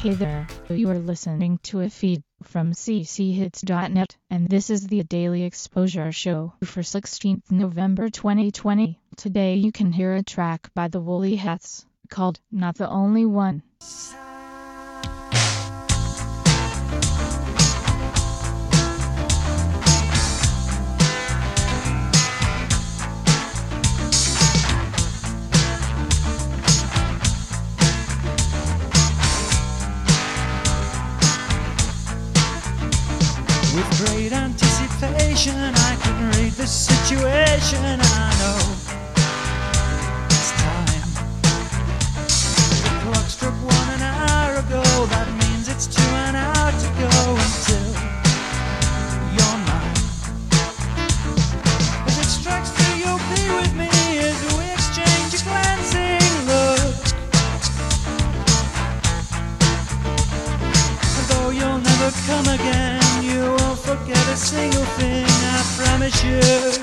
Hey there, you are listening to a feed from cchits.net, and this is the Daily Exposure Show for 16th November 2020. Today you can hear a track by the Woolly Hats called Not the Only One. With great anticipation, I can read the situation. I know it's time. The clock struck 1 hour ago. That means it's 2 hours to go until you're mine. As it strikes through, you'll be with me as we exchange a glancing look. And though you'll never come again, you won't forget a single thing, I promise you.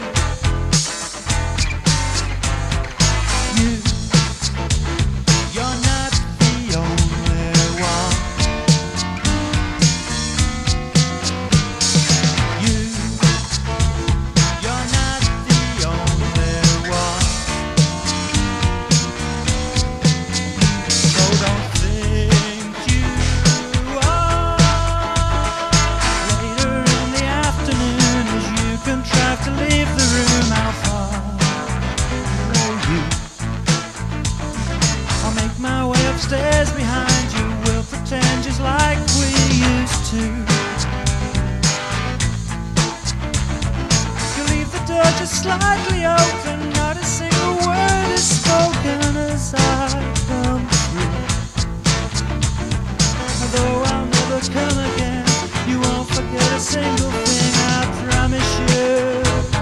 You're not the only one. You're not the only one. So don't think you are. Later in the afternoon, as you contrive to leave the room, how far will you? I'll make my way upstairs behind you. We'll pretend just like we used to. You leave the door just slightly open. Not a single word is spoken as I come through. Although I'll never come again, you won't forget a single thing, I promise you.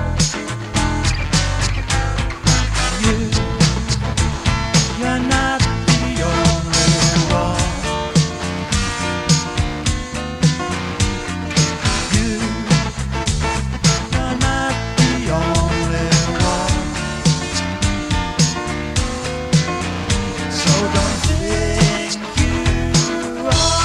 You're not the only one. You're not the only one. So don't think you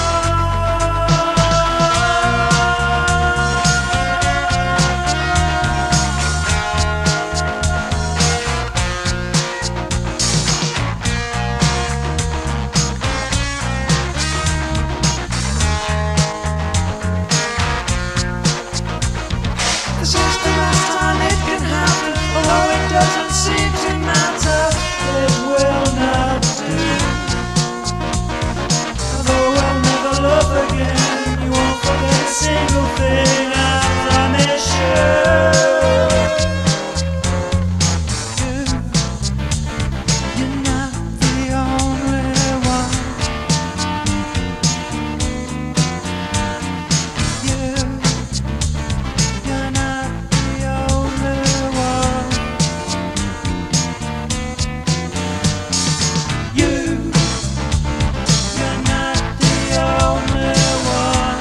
This is the last time it can happen, although it doesn't seem to matter. It will not do. Although I'll never love again, you won't forget a single thing, I promise you. You're not the only one. You're not the only one. You're not the only one.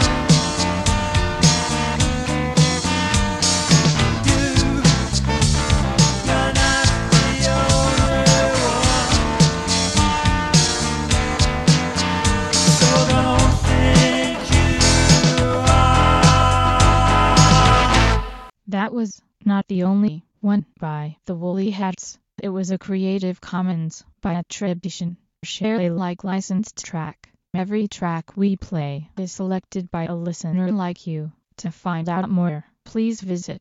You're not the only one. So don't think you are. That was Not the Only One by the Woolly Hats. It was a Creative Commons by attribution, share Alike licensed track. Every track we play is selected by a listener like you. To find out more, please visit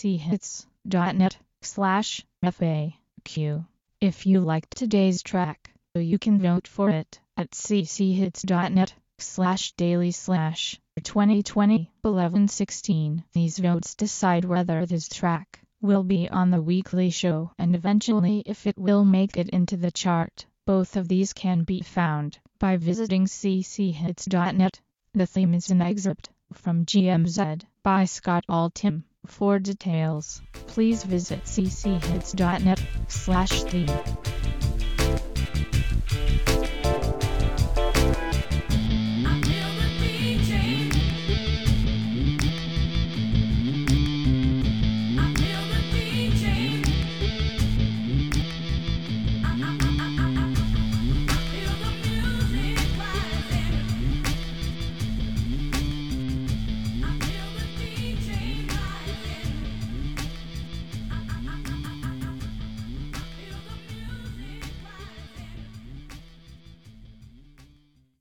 cchits.net/FAQ. If you liked today's track, you can vote for it at cchits.net/daily/2020-1116. These votes decide whether this track will be on the weekly show and eventually if it will make it into the chart. Both of these can be found by visiting cchits.net. The theme is an excerpt from GMZ by Scott Altham. For details, please visit cchits.net/theme.